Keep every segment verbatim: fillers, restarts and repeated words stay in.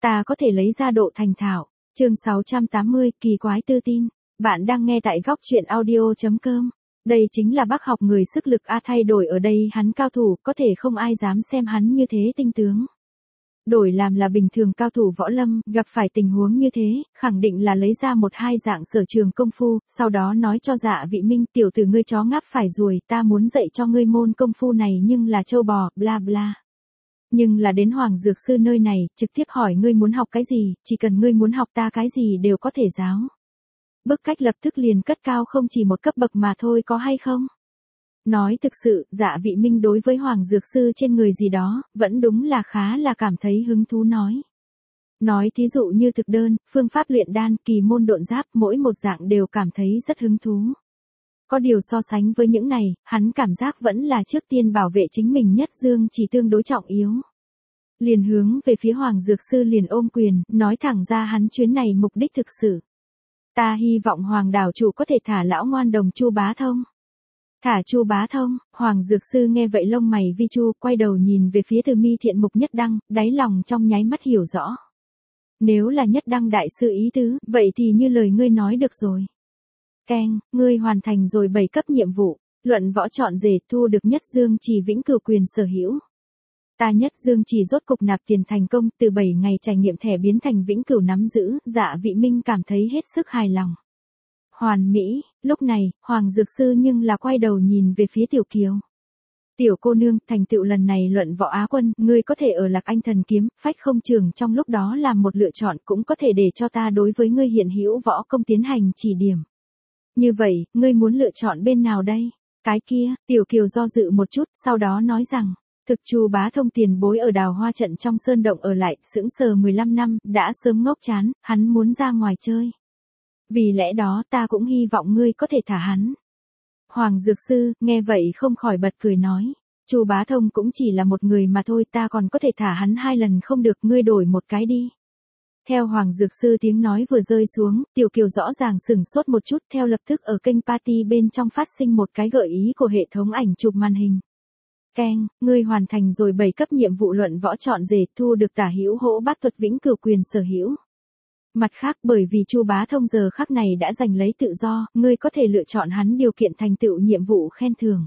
ta có thể lấy ra độ thành thạo. Chương sáu trăm tám mươi, kỳ quái tự tin. Bạn đang nghe tại góc truyện audio chấm com. Đây chính là bác học người sức lực A, thay đổi ở đây hắn cao thủ, có thể không ai dám xem hắn như thế tinh tướng. Đổi làm là bình thường cao thủ võ lâm, gặp phải tình huống như thế, khẳng định là lấy ra một hai dạng sở trường công phu, sau đó nói cho Dạ Vị Minh, tiểu tử ngươi chó ngáp phải ruồi, ta muốn dạy cho ngươi môn công phu này nhưng là trâu bò, bla bla. Nhưng là đến Hoàng Dược Sư nơi này, trực tiếp hỏi ngươi muốn học cái gì, chỉ cần ngươi muốn học ta cái gì đều có thể giáo. Bức cách lập tức liền cất cao không chỉ một cấp bậc mà thôi, có hay không? Nói thực sự, Dạ Vị Minh đối với Hoàng Dược Sư trên người gì đó, vẫn đúng là khá là cảm thấy hứng thú nói. Nói thí dụ như thực đơn, phương pháp luyện đan, kỳ môn độn giáp, mỗi một dạng đều cảm thấy rất hứng thú. Có điều so sánh với những này, hắn cảm giác vẫn là trước tiên bảo vệ chính mình nhất dương chỉ tương đối trọng yếu. Liền hướng về phía Hoàng Dược Sư liền ôm quyền, nói thẳng ra hắn chuyến này mục đích thực sự. Ta hy vọng Hoàng đảo chủ có thể thả lão ngoan đồng Chu Bá Thông. Thả Chu Bá Thông, Hoàng Dược Sư nghe vậy lông mày vi chu, quay đầu nhìn về phía Từ Mi Thiện Mục Nhất Đăng, đáy lòng trong nháy mắt hiểu rõ. Nếu là Nhất Đăng đại sư ý tứ, vậy thì như lời ngươi nói được rồi. Keng, ngươi hoàn thành rồi bảy cấp nhiệm vụ, luận võ chọn rể, thu được Nhất Dương Chỉ vĩnh cửu quyền sở hữu. Ta Nhất Dương Chỉ rốt cục nạp tiền thành công, từ bảy ngày trải nghiệm thẻ biến thành vĩnh cửu nắm giữ, Dạ Vị Minh cảm thấy hết sức hài lòng. Hoàn mỹ, lúc này, Hoàng Dược Sư nhưng là quay đầu nhìn về phía Tiểu Kiều. Tiểu cô nương, thành tựu lần này luận võ Á quân, ngươi có thể ở Lạc Anh Thần Kiếm, phách không trường trong lúc đó làm một lựa chọn, cũng có thể để cho ta đối với ngươi hiện hữu võ công tiến hành chỉ điểm. Như vậy, ngươi muốn lựa chọn bên nào đây? Cái kia, Tiểu Kiều do dự một chút, sau đó nói rằng, thực Chu Bá Thông tiền bối ở Đào Hoa trận trong sơn động ở lại, sững sờ mười lăm năm, đã sớm ngốc chán, hắn muốn ra ngoài chơi. Vì lẽ đó ta cũng hy vọng ngươi có thể thả hắn. Hoàng Dược Sư, nghe vậy không khỏi bật cười nói. Chu Bá Thông cũng chỉ là một người mà thôi, ta còn có thể thả hắn hai lần không được, ngươi đổi một cái đi. Theo Hoàng Dược Sư tiếng nói vừa rơi xuống, Tiểu Kiều rõ ràng sửng sốt một chút, theo lập tức ở kênh party bên trong phát sinh một cái gợi ý của hệ thống ảnh chụp màn hình. Keng, ngươi hoàn thành rồi bảy cấp nhiệm vụ luận võ chọn rể, thu được tả hữu hỗ bát thuật vĩnh cửu quyền sở hữu. Mặt khác, bởi vì Chu Bá Thông giờ khắc này đã giành lấy tự do, ngươi có thể lựa chọn hắn điều kiện thành tựu nhiệm vụ khen thưởng.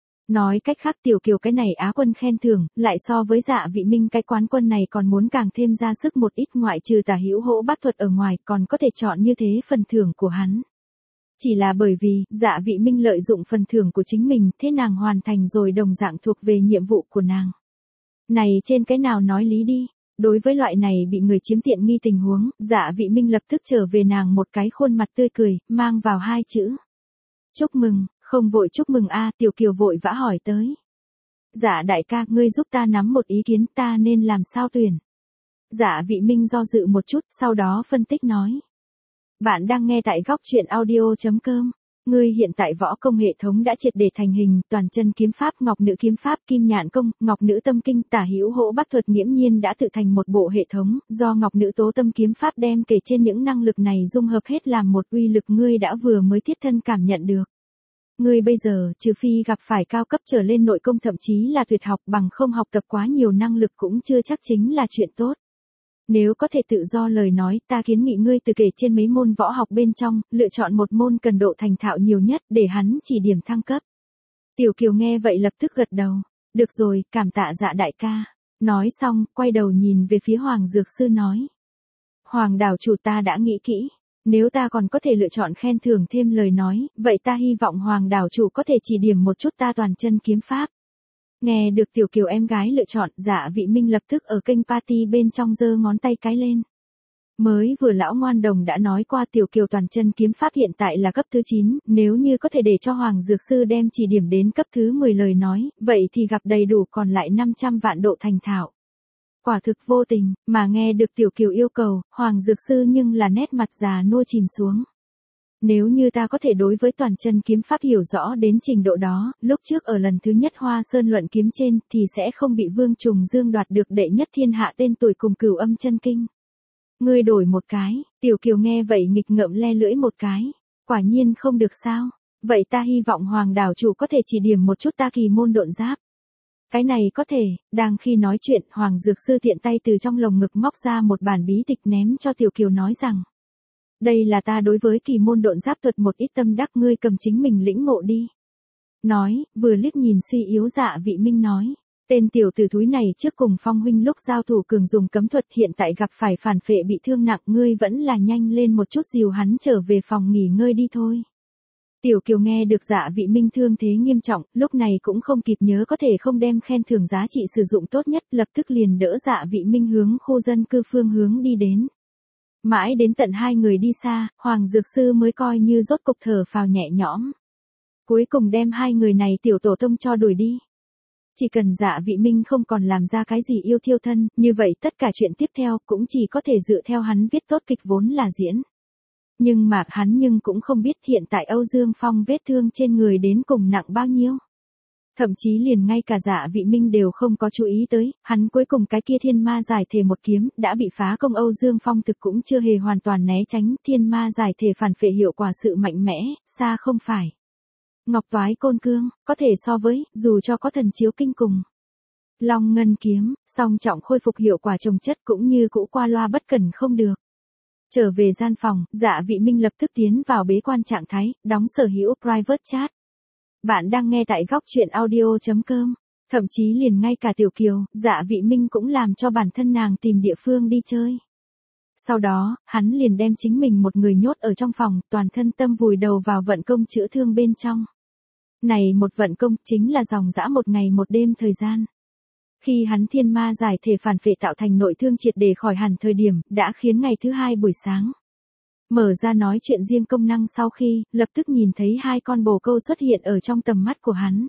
Nói cách khác, Tiểu Kiều cái này Á quân khen thưởng, lại so với Dạ Vị Minh cái quán quân này còn muốn càng thêm ra sức một ít, ngoại trừ tả hữu hỗ bát thuật ở ngoài, còn có thể chọn như thế phần thưởng của hắn. Chỉ là bởi vì, Dạ Vị Minh lợi dụng phần thưởng của chính mình, thế nàng hoàn thành rồi đồng dạng thuộc về nhiệm vụ của nàng. Này trên cái nào nói lý đi. Đối với loại này bị người chiếm tiện nghi tình huống, Dạ Vị Minh lập tức trở về nàng một cái khuôn mặt tươi cười, mang vào hai chữ. Chúc mừng, không vội chúc mừng a. Tiểu Kiều vội vã hỏi tới. Dạ đại ca, ngươi giúp ta nắm một ý kiến, ta nên làm sao tuyển. Dạ Vị Minh do dự một chút, sau đó phân tích nói. Bạn đang nghe tại góc truyện audio chấm com. Ngươi hiện tại võ công hệ thống đã triệt để thành hình, toàn chân kiếm pháp, ngọc nữ kiếm pháp, kim nhạn công, ngọc nữ tâm kinh, tả hữu hỗ bát thuật nghiễm nhiên đã tự thành một bộ hệ thống, do ngọc nữ tố tâm kiếm pháp đem kể trên những năng lực này dung hợp hết làm một uy lực ngươi đã vừa mới thiết thân cảm nhận được. Ngươi bây giờ, trừ phi gặp phải cao cấp trở lên nội công thậm chí là tuyệt học, bằng không học tập quá nhiều năng lực cũng chưa chắc chính là chuyện tốt. Nếu có thể tự do lời nói, ta kiến nghị ngươi từ kể trên mấy môn võ học bên trong, lựa chọn một môn cần độ thành thạo nhiều nhất để hắn chỉ điểm thăng cấp. Tiểu Kiều nghe vậy lập tức gật đầu. Được rồi, cảm tạ Dạ đại ca. Nói xong, quay đầu nhìn về phía Hoàng Dược Sư nói. Hoàng đảo chủ, ta đã nghĩ kỹ. Nếu ta còn có thể lựa chọn khen thưởng thêm lời nói, vậy ta hy vọng Hoàng đảo chủ có thể chỉ điểm một chút ta toàn chân kiếm pháp. Nghe được Tiểu Kiều em gái lựa chọn, Dạ Vị Minh lập tức ở kênh party bên trong giơ ngón tay cái lên. Mới vừa lão ngoan đồng đã nói qua Tiểu Kiều toàn chân kiếm pháp hiện tại là cấp thứ chín, nếu như có thể để cho Hoàng Dược Sư đem chỉ điểm đến cấp thứ mười lời nói, vậy thì gặp đầy đủ còn lại năm trăm vạn độ thành thạo. Quả thực vô tình, mà nghe được Tiểu Kiều yêu cầu, Hoàng Dược Sư nhưng là nét mặt già nua chìm xuống. Nếu như ta có thể đối với toàn chân kiếm pháp hiểu rõ đến trình độ đó, lúc trước ở lần thứ nhất Hoa Sơn luận kiếm trên, thì sẽ không bị Vương Trùng Dương đoạt được đệ nhất thiên hạ tên tuổi cùng Cửu Âm chân kinh. Ngươi đổi một cái, Tiểu Kiều nghe vậy nghịch ngợm le lưỡi một cái, quả nhiên không được sao, vậy ta hy vọng Hoàng đảo chủ có thể chỉ điểm một chút ta kỳ môn độn giáp. Cái này có thể, đang khi nói chuyện, Hoàng Dược Sư tiện tay từ trong lồng ngực móc ra một bản bí tịch ném cho Tiểu Kiều nói rằng. Đây là ta đối với kỳ môn độn giáp thuật một ít tâm đắc, ngươi cầm chính mình lĩnh ngộ đi. Nói, vừa liếc nhìn suy yếu Dạ Vị Minh nói. Tên tiểu tử thúi này trước cùng Phong huynh lúc giao thủ cường dùng cấm thuật, hiện tại gặp phải phản phệ bị thương nặng, ngươi vẫn là nhanh lên một chút dìu hắn trở về phòng nghỉ ngơi đi thôi. Tiểu Kiều nghe được Dạ Vị Minh thương thế nghiêm trọng, lúc này cũng không kịp nhớ có thể không đem khen thưởng giá trị sử dụng tốt nhất, lập tức liền đỡ Dạ Vị Minh hướng khu dân cư phương hướng đi đến. Mãi đến tận hai người đi xa, Hoàng Dược Sư mới coi như rốt cục thở phào nhẹ nhõm. Cuối cùng đem hai người này tiểu tổ tông cho đuổi đi. Chỉ cần Dạ Vị Minh không còn làm ra cái gì yêu thiêu thân, như vậy tất cả chuyện tiếp theo cũng chỉ có thể dựa theo hắn viết tốt kịch vốn là diễn. Nhưng mà hắn nhưng cũng không biết hiện tại Âu Dương Phong vết thương trên người đến cùng nặng bao nhiêu. Thậm chí liền ngay cả Dạ Vị Minh đều không có chú ý tới, hắn cuối cùng cái kia thiên ma giải thể một kiếm đã bị phá công. Âu Dương Phong thực cũng chưa hề hoàn toàn né tránh, thiên ma giải thể phản phệ hiệu quả sự mạnh mẽ, xa không phải. Ngọc Toái Côn Cương, có thể so với, dù cho có thần chiếu kinh cùng. Long Ngân Kiếm, song trọng khôi phục hiệu quả chồng chất cũng như cũ qua loa bất cần không được. Trở về gian phòng, Dạ Vị Minh lập tức tiến vào bế quan trạng thái, đóng sở hữu private chat. Bạn đang nghe tại góc truyện audio chấm com. Thậm chí liền ngay cả Tiểu Kiều, Dạ Vị Minh cũng làm cho bản thân nàng tìm địa phương đi chơi. Sau đó, hắn liền đem chính mình một người nhốt ở trong phòng, toàn thân tâm vùi đầu vào vận công chữa thương bên trong. Này một vận công chính là dòng dã một ngày một đêm thời gian. Khi hắn thiên ma giải thể phản phệ tạo thành nội thương triệt để khỏi hẳn thời điểm, đã khiến ngày thứ hai buổi sáng. Mở ra nói chuyện riêng công năng sau khi, lập tức nhìn thấy hai con bồ câu xuất hiện ở trong tầm mắt của hắn.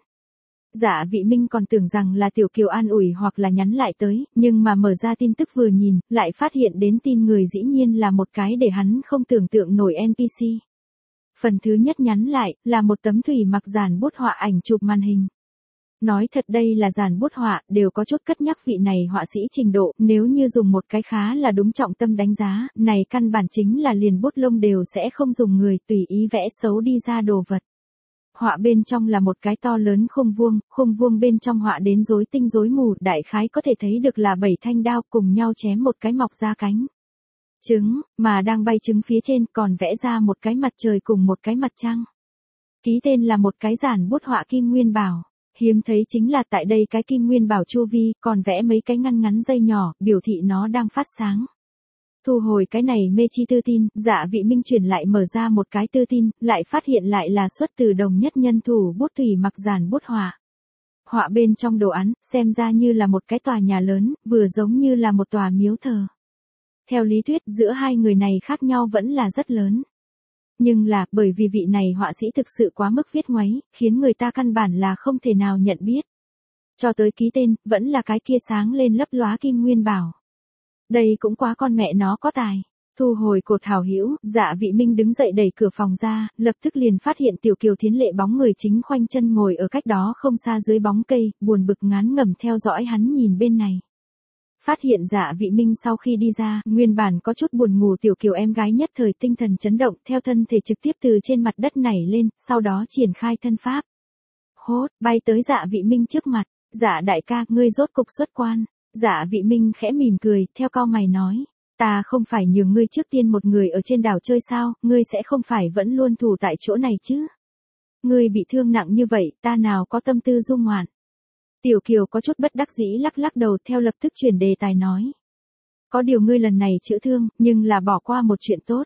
Dạ Vị Minh còn tưởng rằng là Tiểu Kiều an ủi hoặc là nhắn lại tới, nhưng mà mở ra tin tức vừa nhìn, lại phát hiện đến tin người dĩ nhiên là một cái để hắn không tưởng tượng nổi en pê xê. Phần thứ nhất nhắn lại, là một tấm thủy mặc giản bút họa ảnh chụp màn hình. Nói thật đây là giản bút họa, đều có chút cất nhắc vị này họa sĩ trình độ, nếu như dùng một cái khá là đúng trọng tâm đánh giá, này căn bản chính là liền bút lông đều sẽ không dùng người tùy ý vẽ xấu đi ra đồ vật. Họa bên trong là một cái to lớn khung vuông, khung vuông bên trong họa đến rối tinh rối mù, đại khái có thể thấy được là bảy thanh đao cùng nhau chém một cái mọc ra cánh. Trứng, mà đang bay trứng phía trên còn vẽ ra một cái mặt trời cùng một cái mặt trăng. Ký tên là một cái giản bút họa Kim Nguyên Bảo. Hiếm thấy chính là tại đây cái Kim Nguyên Bảo chu vi còn vẽ mấy cái ngăn ngắn dây nhỏ, biểu thị nó đang phát sáng. Thu hồi cái này mê chi tư tin, Dạ Vị Minh chuyển lại mở ra một cái tư tin, lại phát hiện lại là xuất từ đồng nhất nhân thủ bút thủy mặc giản bút họa. Họa bên trong đồ án, xem ra như là một cái tòa nhà lớn, vừa giống như là một tòa miếu thờ. Theo lý thuyết giữa hai người này khác nhau vẫn là rất lớn. Nhưng là, bởi vì vị này họa sĩ thực sự quá mức viết ngoáy, khiến người ta căn bản là không thể nào nhận biết. Cho tới ký tên, vẫn là cái kia sáng lên lấp lóa Kim Nguyên Bảo. Đây cũng quá con mẹ nó có tài. Thu hồi cột hảo hữu, Dạ Vị Minh đứng dậy đẩy cửa phòng ra, lập tức liền phát hiện Tiểu Kiều Thiến Lệ bóng người chính khoanh chân ngồi ở cách đó không xa dưới bóng cây, buồn bực ngán ngẩm theo dõi hắn nhìn bên này. Phát hiện Dạ Vị Minh sau khi đi ra, nguyên bản có chút buồn ngủ Tiểu Kiều em gái nhất thời tinh thần chấn động, theo thân thể trực tiếp từ trên mặt đất nảy lên, sau đó triển khai thân pháp. Hốt, bay tới Dạ Vị Minh trước mặt, Dạ đại ca, ngươi rốt cục xuất quan. Dạ Vị Minh khẽ mỉm cười, theo cau mày nói, ta không phải nhường ngươi trước tiên một người ở trên đảo chơi sao, ngươi sẽ không phải vẫn luôn thủ tại chỗ này chứ. Ngươi bị thương nặng như vậy, ta nào có tâm tư du ngoạn. Tiểu Kiều có chút bất đắc dĩ lắc lắc đầu theo lập tức chuyển đề tài nói. Có điều ngươi lần này chữa thương, nhưng là bỏ qua một chuyện tốt.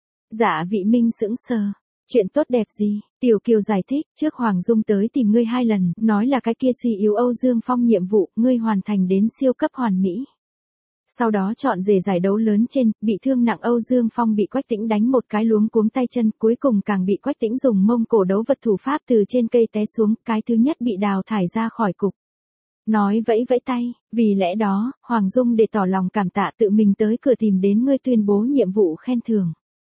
Dạ Vị Minh sững sờ. Chuyện tốt đẹp gì? Tiểu Kiều giải thích, trước Hoàng Dung tới tìm ngươi hai lần, nói là cái kia suy yếu Âu Dương Phong nhiệm vụ, ngươi hoàn thành đến siêu cấp hoàn mỹ. Sau đó chọn rể giải đấu lớn trên, bị thương nặng Âu Dương Phong bị Quách Tĩnh đánh một cái luống cuống tay chân, cuối cùng càng bị Quách Tĩnh dùng mông cổ đấu vật thủ pháp từ trên cây té xuống, cái thứ nhất bị đào thải ra khỏi cục. Nói vẫy vẫy tay, vì lẽ đó, Hoàng Dung để tỏ lòng cảm tạ tự mình tới cửa tìm đến ngươi tuyên bố nhiệm vụ khen thưởng.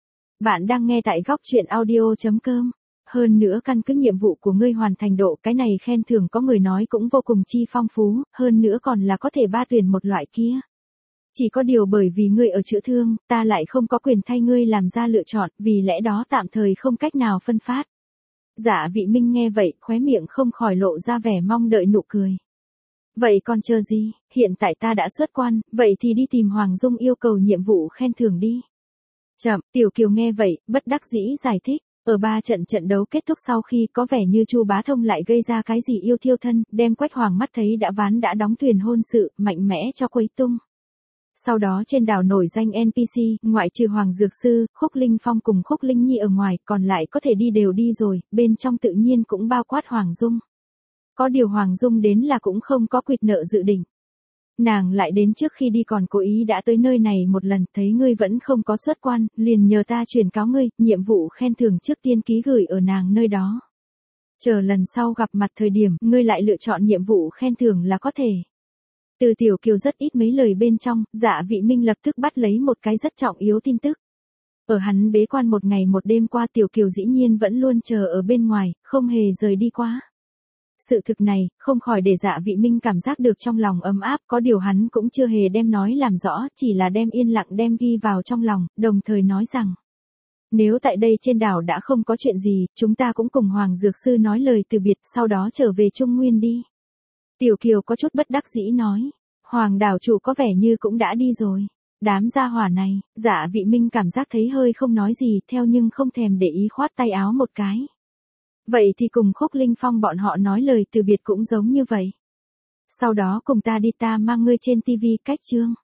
Bạn đang nghe tại góc truyện audio chấm com. Hơn nữa căn cứ nhiệm vụ của ngươi hoàn thành độ, cái này khen thưởng có người nói cũng vô cùng chi phong phú, hơn nữa còn là có thể ba tuyển một loại kia. Chỉ có điều bởi vì ngươi ở chữa thương, ta lại không có quyền thay ngươi làm ra lựa chọn, vì lẽ đó tạm thời không cách nào phân phát. Dạ Vị Minh nghe vậy, khóe miệng không khỏi lộ ra vẻ mong đợi nụ cười. Vậy còn chờ gì, hiện tại ta đã xuất quan, vậy thì đi tìm Hoàng Dung yêu cầu nhiệm vụ khen thưởng đi. Chậm, Tiểu Kiều nghe vậy, bất đắc dĩ giải thích. Ở ba trận trận đấu kết thúc sau khi có vẻ như Chu Bá Thông lại gây ra cái gì yêu thiêu thân, đem Quách Hoàng mắt thấy đã ván đã đóng thuyền hôn sự, mạnh mẽ cho quấy tung. Sau đó trên đảo nổi danh en pê xê, ngoại trừ Hoàng Dược Sư, Khúc Linh Phong cùng Khúc Linh Nhi ở ngoài, còn lại có thể đi đều đi rồi, bên trong tự nhiên cũng bao quát Hoàng Dung. Có điều Hoàng Dung đến là cũng không có quyệt nợ dự định. Nàng lại đến trước khi đi còn cố ý đã tới nơi này một lần, thấy ngươi vẫn không có xuất quan, liền nhờ ta truyền cáo ngươi, nhiệm vụ khen thưởng trước tiên ký gửi ở nàng nơi đó. Chờ lần sau gặp mặt thời điểm, ngươi lại lựa chọn nhiệm vụ khen thưởng là có thể. Từ Tiểu Kiều rất ít mấy lời bên trong, Dạ Vị Minh lập tức bắt lấy một cái rất trọng yếu tin tức. Ở hắn bế quan một ngày một đêm qua, Tiểu Kiều dĩ nhiên vẫn luôn chờ ở bên ngoài, không hề rời đi qua. Sự thực này, không khỏi để Dạ Vị Minh cảm giác được trong lòng ấm áp, có điều hắn cũng chưa hề đem nói làm rõ, chỉ là đem yên lặng đem ghi vào trong lòng, đồng thời nói rằng. Nếu tại đây trên đảo đã không có chuyện gì, chúng ta cũng cùng Hoàng Dược Sư nói lời từ biệt, sau đó trở về Trung Nguyên đi. Tiểu Kiều có chút bất đắc dĩ nói, Hoàng đảo chủ có vẻ như cũng đã đi rồi. Đám gia hỏa này, Dạ Vị Minh cảm giác thấy hơi không nói gì, theo nhưng không thèm để ý khoát tay áo một cái. Vậy thì cùng Khúc Linh Phong bọn họ nói lời từ biệt cũng giống như vậy. Sau đó cùng ta đi, ta mang ngươi trên tivi cách chương.